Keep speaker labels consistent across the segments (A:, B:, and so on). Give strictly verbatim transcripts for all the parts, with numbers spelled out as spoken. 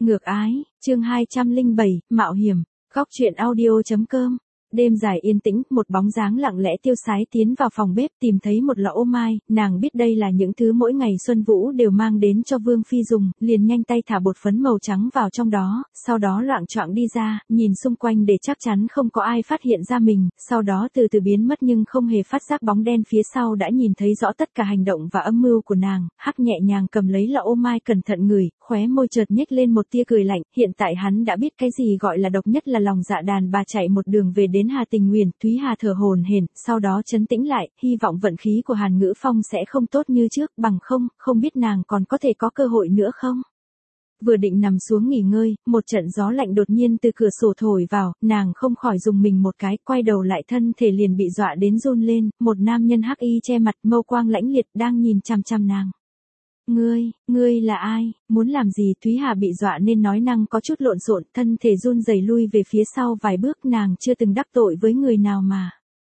A: Ngược ái, chương hai trăm lẻ bảy, mạo hiểm, góc truyện audio.com. Đêm dài yên tĩnh, một bóng dáng lặng lẽ tiêu sái tiến vào phòng bếp tìm thấy một lọ ô mai, nàng biết đây là những thứ mỗi ngày Xuân Vũ đều mang đến cho Vương Phi dùng, liền nhanh tay thả bột phấn màu trắng vào trong đó, sau đó loạng choạng đi ra, nhìn xung quanh để chắc chắn không có ai phát hiện ra mình, sau đó từ từ biến mất nhưng không hề phát giác bóng đen phía sau đã nhìn thấy rõ tất cả hành động và âm mưu của nàng, hắc nhẹ nhàng cầm lấy lọ ô mai cẩn thận ngửi, khóe môi chợt nhếch lên một tia cười lạnh, hiện tại hắn đã biết cái gì gọi là độc nhất là lòng dạ đàn bà chạy một đường về đến Hà Tình Nguyền, Thúy Hà thở hổn hển, sau đó trấn tĩnh lại, hy vọng vận khí của Hàn Ngữ Phong sẽ không tốt như trước, bằng không, không biết nàng còn có thể có cơ hội nữa không. Vừa định nằm xuống nghỉ ngơi, một trận gió lạnh đột nhiên từ cửa sổ thổi vào, nàng không khỏi dùng mình một cái, quay đầu lại thân thể liền bị dọa đến run lên, một nam nhân hắc y che mặt, mâu quang lãnh liệt đang nhìn chằm chằm nàng. Ngươi, ngươi là ai, muốn làm gì? Thúy Hà bị dọa nên nói năng có chút lộn xộn, thân thể run rẩy lui về phía sau vài bước, nàng chưa từng đắc tội với người nào mà.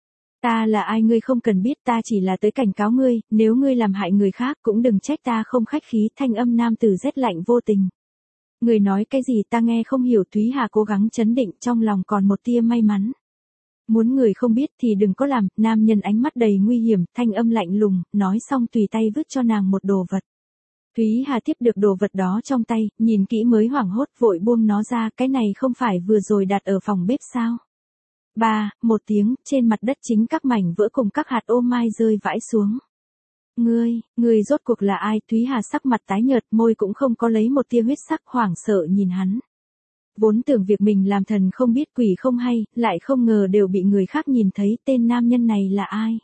A: Ta là ai ngươi không cần biết, ta chỉ là tới cảnh cáo ngươi, nếu ngươi làm hại người khác cũng đừng trách ta không khách khí, thanh âm nam tử rét lạnh vô tình. Người nói cái gì ta nghe không hiểu. Thúy Hà cố gắng trấn định, trong lòng còn một tia may mắn. Muốn người không biết thì đừng có làm, nam nhân ánh mắt đầy nguy hiểm, thanh âm lạnh lùng, nói xong tùy tay vứt cho nàng một đồ vật. Thúy Hà tiếp được đồ vật đó trong tay, nhìn kỹ mới hoảng hốt vội buông nó ra, cái này không phải vừa rồi đặt ở phòng bếp sao? Ba, một tiếng, trên mặt đất chính các mảnh vỡ cùng các hạt ô mai rơi vãi xuống. Ngươi, ngươi rốt cuộc là ai? Thúy Hà sắc mặt tái nhợt, môi cũng không có lấy một tia huyết sắc, hoảng sợ nhìn hắn. Vốn tưởng việc mình làm thần không biết quỷ không hay, lại không ngờ đều bị người khác nhìn thấy, tên nam nhân này là ai?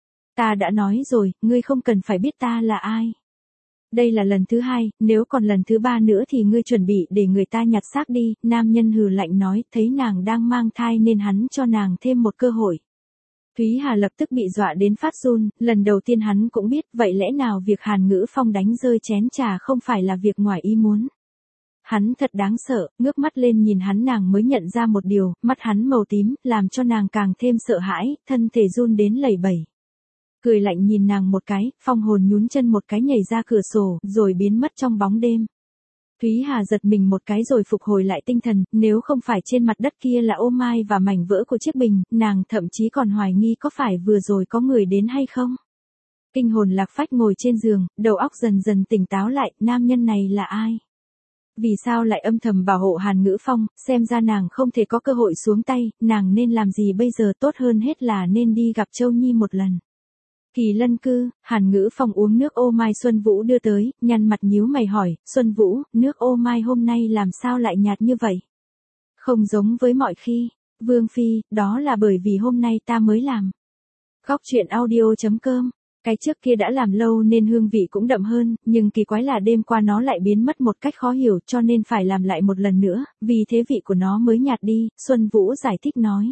A: Ta đã nói rồi, ngươi không cần phải biết ta là ai. Đây là lần thứ hai, nếu còn lần thứ ba nữa thì ngươi chuẩn bị để người ta nhặt xác đi, nam nhân hừ lạnh nói, thấy nàng đang mang thai nên hắn cho nàng thêm một cơ hội. Thúy Hà lập tức bị dọa đến phát run, lần đầu tiên hắn cũng biết, vậy lẽ nào việc Hàn Ngữ Phong đánh rơi chén trà không phải là việc ngoài ý muốn. Hắn thật đáng sợ, ngước mắt lên nhìn hắn nàng mới nhận ra một điều, mắt hắn màu tím, làm cho nàng càng thêm sợ hãi, thân thể run đến lẩy bẩy. Cười lạnh nhìn nàng một cái, Phong hồn nhún chân một cái nhảy ra cửa sổ, rồi biến mất trong bóng đêm. Thúy Hà giật mình một cái rồi phục hồi lại tinh thần, nếu không phải trên mặt đất kia là ô mai và mảnh vỡ của chiếc bình, nàng thậm chí còn hoài nghi có phải vừa rồi có người đến hay không. Kinh hồn lạc phách ngồi trên giường, đầu óc dần dần tỉnh táo lại, nam nhân này là ai? Vì sao lại âm thầm bảo hộ Hàn Ngữ Phong, xem ra nàng không thể có cơ hội xuống tay, nàng nên làm gì bây giờ? Tốt hơn hết là nên đi gặp Châu Nhi một lần. Kỳ Lân Cư, Hàn Ngữ Phong uống nước ô mai Xuân Vũ đưa tới, nhăn mặt nhíu mày hỏi, Xuân Vũ, nước ô mai hôm nay làm sao lại nhạt như vậy? Không giống với mọi khi. Vương Phi, đó là bởi vì hôm nay ta mới làm. Góc truyện audio.com. Cái trước kia đã làm lâu nên hương vị cũng đậm hơn, nhưng kỳ quái là đêm qua nó lại biến mất một cách khó hiểu cho nên phải làm lại một lần nữa, vì thế vị của nó mới nhạt đi, Xuân Vũ giải thích nói.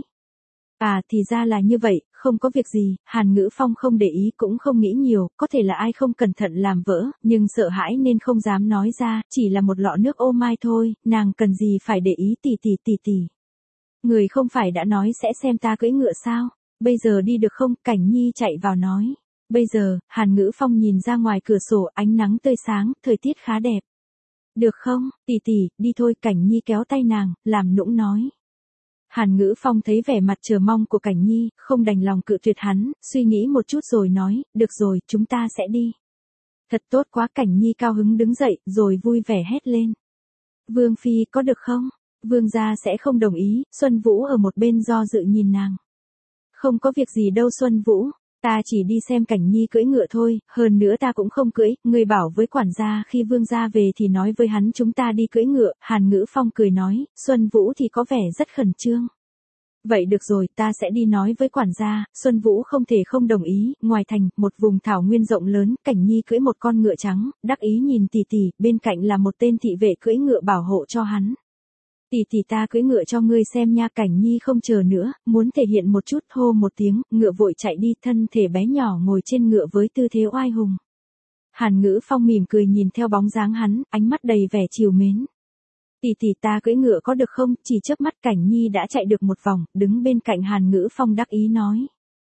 A: À thì ra là như vậy, không có việc gì, Hàn Ngữ Phong không để ý cũng không nghĩ nhiều, có thể là ai không cẩn thận làm vỡ, nhưng sợ hãi nên không dám nói ra, chỉ là một lọ nước ô mai thôi, nàng cần gì phải để ý tỉ tỉ tỉ tỉ. Người không phải đã nói sẽ xem ta cưỡi ngựa sao, bây giờ đi được không? Cảnh Nhi chạy vào nói. Bây giờ, Hàn Ngữ Phong nhìn ra ngoài cửa sổ, ánh nắng tươi sáng, thời tiết khá đẹp. Được không, tỉ tỉ, đi thôi. Cảnh Nhi kéo tay nàng, làm nũng nói. Hàn Ngữ Phong thấy vẻ mặt chờ mong của Cảnh Nhi, không đành lòng cự tuyệt hắn, suy nghĩ một chút rồi nói, được rồi, chúng ta sẽ đi. Thật tốt quá. Cảnh Nhi cao hứng đứng dậy, rồi vui vẻ hét lên. Vương Phi, có được không? Vương gia sẽ không đồng ý. Xuân Vũ ở một bên do dự nhìn nàng. Không có việc gì đâu Xuân Vũ. Ta chỉ đi xem Cảnh Nhi cưỡi ngựa thôi, hơn nữa ta cũng không cưỡi, người bảo với quản gia khi vương gia về thì nói với hắn chúng ta đi cưỡi ngựa. Hàn Ngữ Phong cười nói, Xuân Vũ thì có vẻ rất khẩn trương. Vậy được rồi, ta sẽ đi nói với quản gia. Xuân Vũ không thể không đồng ý. Ngoài thành, một vùng thảo nguyên rộng lớn, Cảnh Nhi cưỡi một con ngựa trắng, đắc ý nhìn tỉ tỉ, bên cạnh là một tên thị vệ cưỡi ngựa bảo hộ cho hắn. Tỉ tỉ ta cưỡi ngựa cho ngươi xem nha. Cảnh Nhi không chờ nữa, muốn thể hiện một chút, hô một tiếng, ngựa vội chạy đi, thân thể bé nhỏ ngồi trên ngựa với tư thế oai hùng. Hàn Ngữ Phong mỉm cười nhìn theo bóng dáng hắn, ánh mắt đầy vẻ trìu mến. Tỉ tỉ ta cưỡi ngựa có được không? Chỉ chớp mắt Cảnh Nhi đã chạy được một vòng, đứng bên cạnh Hàn Ngữ Phong đắc ý nói.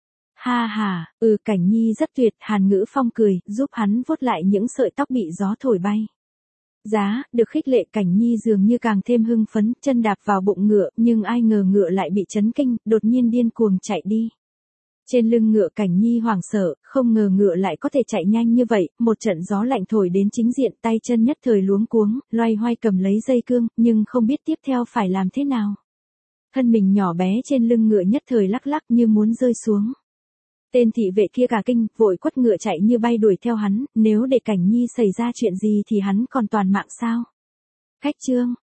A: Ha ha, ừ Cảnh Nhi rất tuyệt. Hàn Ngữ Phong cười, giúp hắn vuốt lại những sợi tóc bị gió thổi bay. Giá, được khích lệ Cảnh Nhi dường như càng thêm hưng phấn, chân đạp vào bụng ngựa, nhưng ai ngờ ngựa lại bị chấn kinh, đột nhiên điên cuồng chạy đi. Trên lưng ngựa Cảnh Nhi hoảng sợ, không ngờ ngựa lại có thể chạy nhanh như vậy, một trận gió lạnh thổi đến chính diện, tay chân nhất thời luống cuống, loay hoay cầm lấy dây cương, nhưng không biết tiếp theo phải làm thế nào. Thân mình nhỏ bé trên lưng ngựa nhất thời lắc lắc như muốn rơi xuống. Tên thị vệ kia cả kinh, vội quất ngựa chạy như bay đuổi theo hắn, nếu để Cảnh Nhi xảy ra chuyện gì thì hắn còn toàn mạng sao? Khách chương